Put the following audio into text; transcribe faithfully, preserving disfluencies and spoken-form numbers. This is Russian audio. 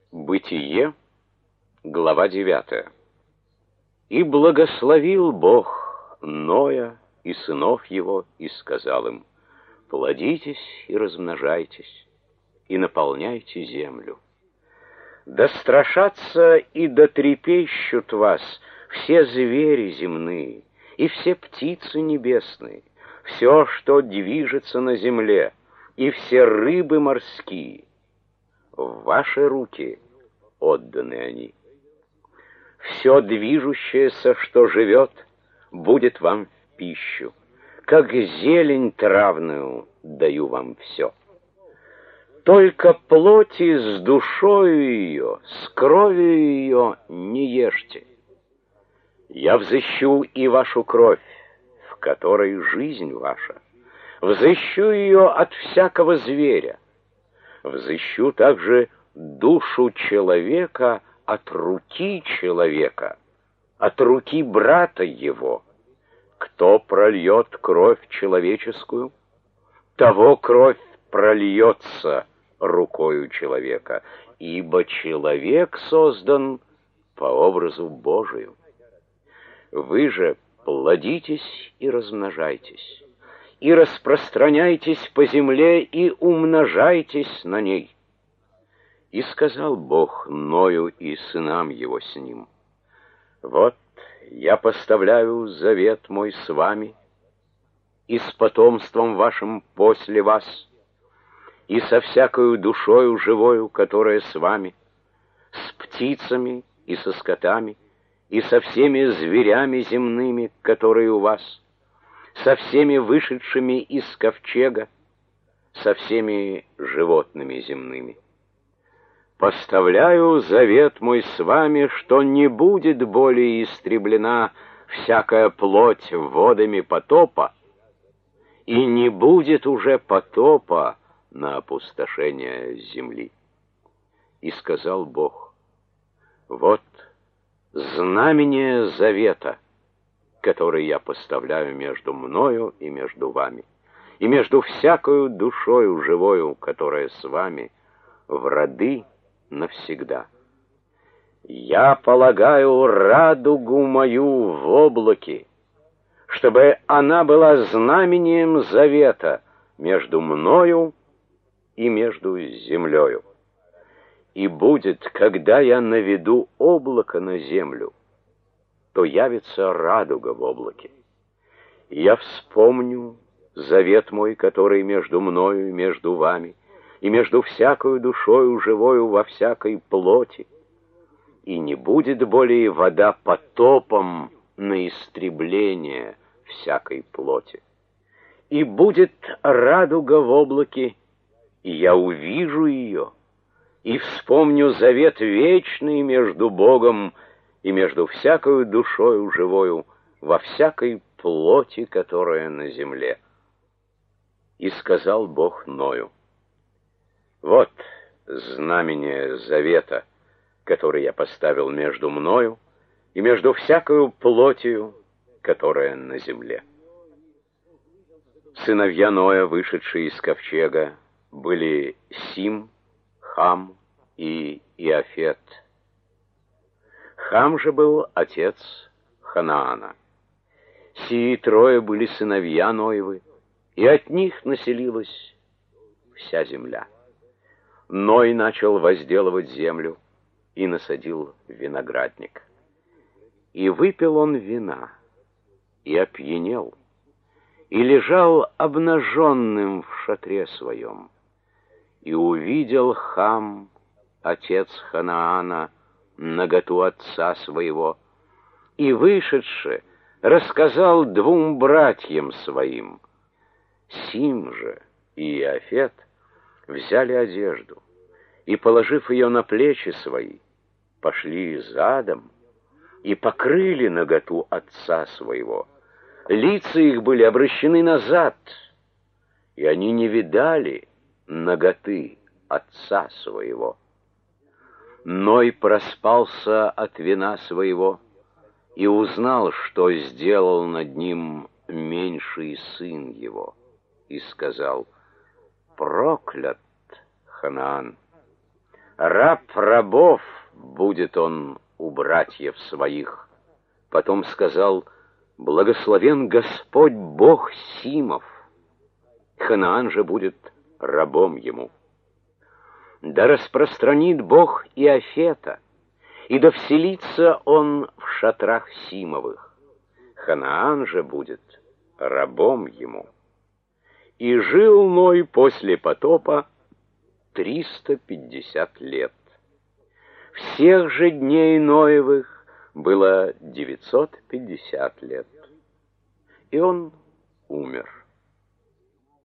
Бытие, глава девятая. И благословил Бог Ноя и сынов его, и сказал им: плодитесь и размножайтесь, и наполняйте землю. Да страшатся и дотрепещут вас все звери земные, и все птицы небесные, все, что движется на земле, и все рыбы морские. В ваши руки отданы они. Все движущееся, что живет, будет вам в пищу. Как зелень травную даю вам все. Только плоти с душою ее, с кровью ее не ешьте. Я взыщу и вашу кровь, в которой жизнь ваша. Взыщу ее от всякого зверя. Взыщу также душу человека от руки человека, от руки брата его. Кто прольет кровь человеческую, того кровь прольется рукою человека, ибо человек создан по образу Божию. Вы же плодитесь и размножайтесь, и распространяйтесь по земле, и умножайтесь на ней. И сказал Бог Ною и сынам его с ним: вот я поставляю завет мой с вами и с потомством вашим после вас, и со всякою душою живою, которая с вами, с птицами и со скотами, и со всеми зверями земными, которые у вас, со всеми вышедшими из ковчега, со всеми животными земными. Поставляю завет мой с вами, что не будет более истреблена всякая плоть водами потопа, и не будет уже потопа на опустошение земли. И сказал Бог: вот знамение завета, который я поставляю между мною и между вами, и между всякою душою живою, которая с вами, в роды навсегда. Я полагаю радугу мою в облаке, чтобы она была знамением завета между мною и между землею. И будет, когда я наведу облако на землю, то явится радуга в облаке. И я вспомню завет мой, который между мною и между вами, и между всякою душою живою во всякой плоти, и не будет более вода потопом на истребление всякой плоти. И будет радуга в облаке, и я увижу ее, и вспомню завет вечный между Богом и между всякою душою живою во всякой плоти, которая на земле. И сказал Бог Ною: вот знамение завета, который я поставил между мною и между всякою плотью, которая на земле. Сыновья Ноя, вышедшие из ковчега, были Сим, Хам и Иафет. Хам же был отец Ханаана. Сии трое были сыновья Ноевы, и от них населилась вся земля. Ной начал возделывать землю и насадил виноградник. И выпил он вина, и опьянел, и лежал обнаженным в шатре своем. И увидел Хам, отец Ханаана, наготу отца своего, и, вышедши, рассказал двум братьям своим. Сим же и Иафет взяли одежду и, положив ее на плечи свои, пошли задом и покрыли наготу отца своего. Лица их были обращены назад, и они не видали наготы отца своего. Ной проспался от вина своего и узнал, что сделал над ним меньший сын его, и сказал: проклят Ханаан, раб рабов будет он у братьев своих. Потом сказал: благословен Господь Бог Симов, Ханаан же будет рабом ему. Да распространит Бог Иафета, и да вселится он в шатрах Симовых, Ханаан же будет рабом ему. И жил Ной после потопа триста пятьдесят лет. Всех же дней Ноевых было девятьсот пятьдесят лет. И он умер.